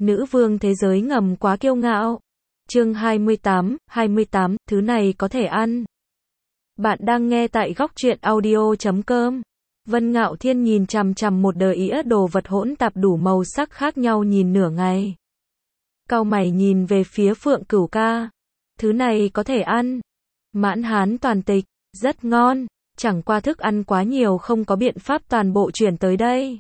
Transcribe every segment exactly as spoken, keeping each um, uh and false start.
Nữ vương thế giới ngầm quá kiêu ngạo. Chương hai mươi tám, hai mươi tám, thứ này có thể ăn. Bạn đang nghe tại góc truyện audio chấm com. Vân Ngạo Thiên nhìn chằm chằm một đờ ĩa đồ vật hỗn tạp đủ màu sắc khác nhau nhìn nửa ngày. Cau mày nhìn về phía Phượng Cửu Ca. Thứ này có thể ăn. Mãn hán toàn tịch, rất ngon, chẳng qua thức ăn quá nhiều không có biện pháp toàn bộ chuyển tới đây.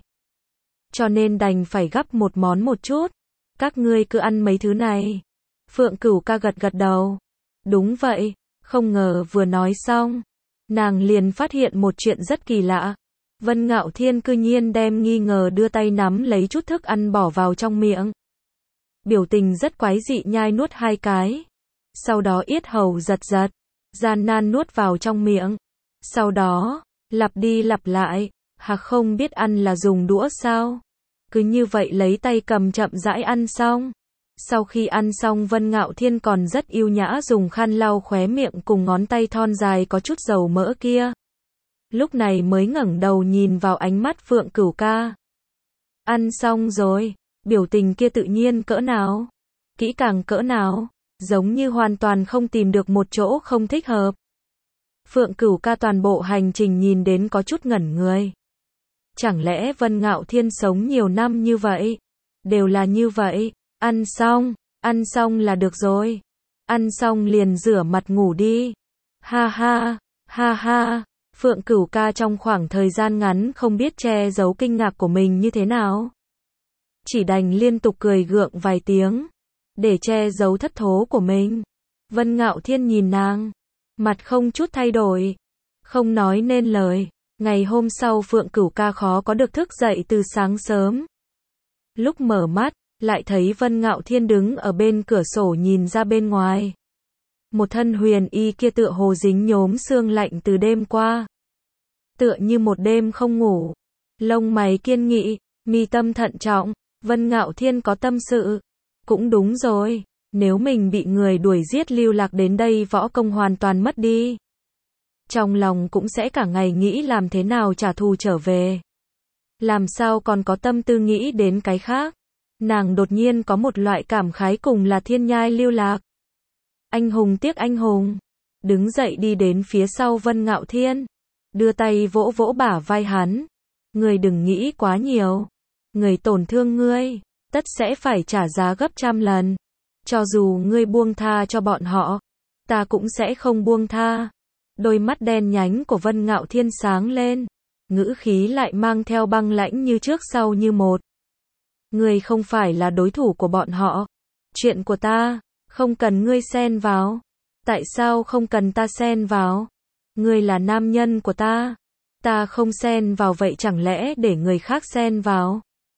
Cho nên đành phải gắp một món một chút. Các ngươi cứ ăn mấy thứ này. Phượng Cửu Ca gật gật đầu. Đúng vậy, không ngờ vừa nói xong, nàng liền phát hiện một chuyện rất kỳ lạ. Vân Ngạo Thiên cư nhiên đem nghi ngờ đưa tay nắm lấy chút thức ăn bỏ vào trong miệng. Biểu tình rất quái dị nhai nuốt hai cái. Sau đó yết hầu giật giật, gian nan nuốt vào trong miệng. Sau đó, lặp đi lặp lại, hạc không biết ăn là dùng đũa sao? Cứ như vậy lấy tay cầm chậm rãi ăn xong. Sau khi ăn xong Vân Ngạo Thiên còn rất yêu nhã dùng khăn lau khóe miệng cùng ngón tay thon dài có chút dầu mỡ kia. Lúc này mới ngẩng đầu nhìn vào ánh mắt Phượng Cửu Ca. Ăn xong rồi, biểu tình kia tự nhiên cỡ nào? Kỹ càng cỡ nào? Giống như hoàn toàn không tìm được một chỗ không thích hợp. Phượng Cửu Ca toàn bộ hành trình nhìn đến có chút ngẩn người. Chẳng lẽ Vân Ngạo Thiên sống nhiều năm như vậy? Đều là như vậy. Ăn xong, ăn xong là được rồi. Ăn xong liền rửa mặt ngủ đi. Ha ha, ha ha. Phượng Cửu Ca trong khoảng thời gian ngắn không biết che giấu kinh ngạc của mình như thế nào. Chỉ đành liên tục cười gượng vài tiếng, để che giấu thất thố của mình. Vân Ngạo Thiên nhìn nàng, mặt không chút thay đổi, không nói nên lời. Ngày hôm sau Phượng Cửu Ca khó có được thức dậy từ sáng sớm. Lúc mở mắt, lại thấy Vân Ngạo Thiên đứng ở bên cửa sổ nhìn ra bên ngoài. Một thân huyền y kia tựa hồ dính nhốm sương lạnh từ đêm qua. Tựa như một đêm không ngủ. Lông mày kiên nghị, mi tâm thận trọng. Vân Ngạo Thiên có tâm sự. Cũng đúng rồi, nếu mình bị người đuổi giết lưu lạc đến đây võ công hoàn toàn mất đi. Trong lòng cũng sẽ cả ngày nghĩ làm thế nào trả thù trở về. Làm sao còn có tâm tư nghĩ đến cái khác. Nàng đột nhiên có một loại cảm khái cùng là thiên nhai lưu lạc. Anh hùng tiếc anh hùng. Đứng dậy đi đến phía sau Vân Ngạo Thiên. Đưa tay vỗ vỗ bả vai hắn. Ngươi đừng nghĩ quá nhiều. Người tổn thương ngươi, tất sẽ phải trả giá gấp trăm lần. Cho dù ngươi buông tha cho bọn họ, ta cũng sẽ không buông tha. Đôi mắt đen nhánh của Vân Ngạo Thiên sáng lên. Ngữ khí lại mang theo băng lãnh như trước sau như một. Ngươi không phải là đối thủ của bọn họ. Chuyện của ta, không cần ngươi xen vào. Tại sao không cần ta xen vào? Ngươi là nam nhân của ta. Ta không xen vào vậy chẳng lẽ để người khác xen vào?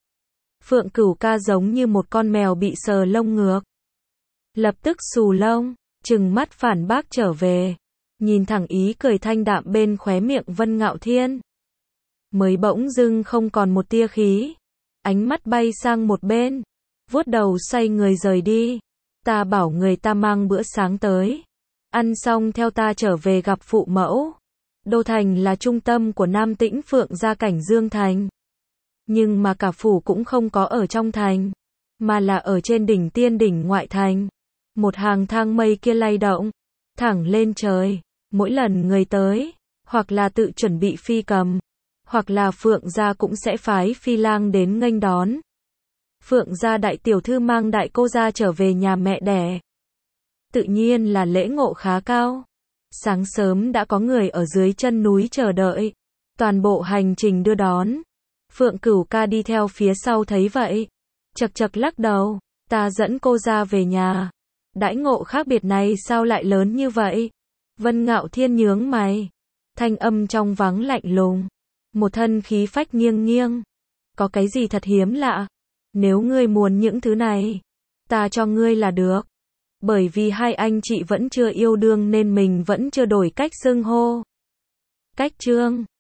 Phượng Cửu Ca giống như một con mèo bị sờ lông ngược. Lập tức xù lông, trừng mắt phản bác trở về. Nhìn thẳng ý cười thanh đạm bên khóe miệng Vân Ngạo Thiên. Mới bỗng dưng không còn một tia khí. Ánh mắt bay sang một bên. Vuốt đầu xoay người rời đi. Ta bảo người ta mang bữa sáng tới. Ăn xong theo ta trở về gặp phụ mẫu. Đô Thành là trung tâm của Nam Tĩnh Phượng gia cảnh Dương Thành. Nhưng mà cả phủ cũng không có ở trong thành. Mà là ở trên đỉnh tiên đỉnh ngoại thành. Một hàng thang mây kia lay động. Thẳng lên trời. Mỗi lần người tới. Hoặc là tự chuẩn bị phi cầm. Hoặc là Phượng gia cũng sẽ phái phi lang đến nghênh đón. Phượng gia đại tiểu thư mang đại cô gia trở về nhà mẹ đẻ. Tự nhiên là lễ ngộ khá cao. Sáng sớm đã có người ở dưới chân núi chờ đợi. Toàn bộ hành trình đưa đón. Phượng Cửu Ca đi theo phía sau thấy vậy. Chật chật lắc đầu. Ta dẫn cô gia về nhà. Đãi ngộ khác biệt này sao lại lớn như vậy? Vân Ngạo Thiên nhướng mày. Thanh âm trong vắng lạnh lùng. Một thân khí phách nghiêng nghiêng. Có cái gì thật hiếm lạ? Nếu ngươi muốn những thứ này, ta cho ngươi là được. Bởi vì hai anh chị vẫn chưa yêu đương nên mình vẫn chưa đổi cách xưng hô. Cách chương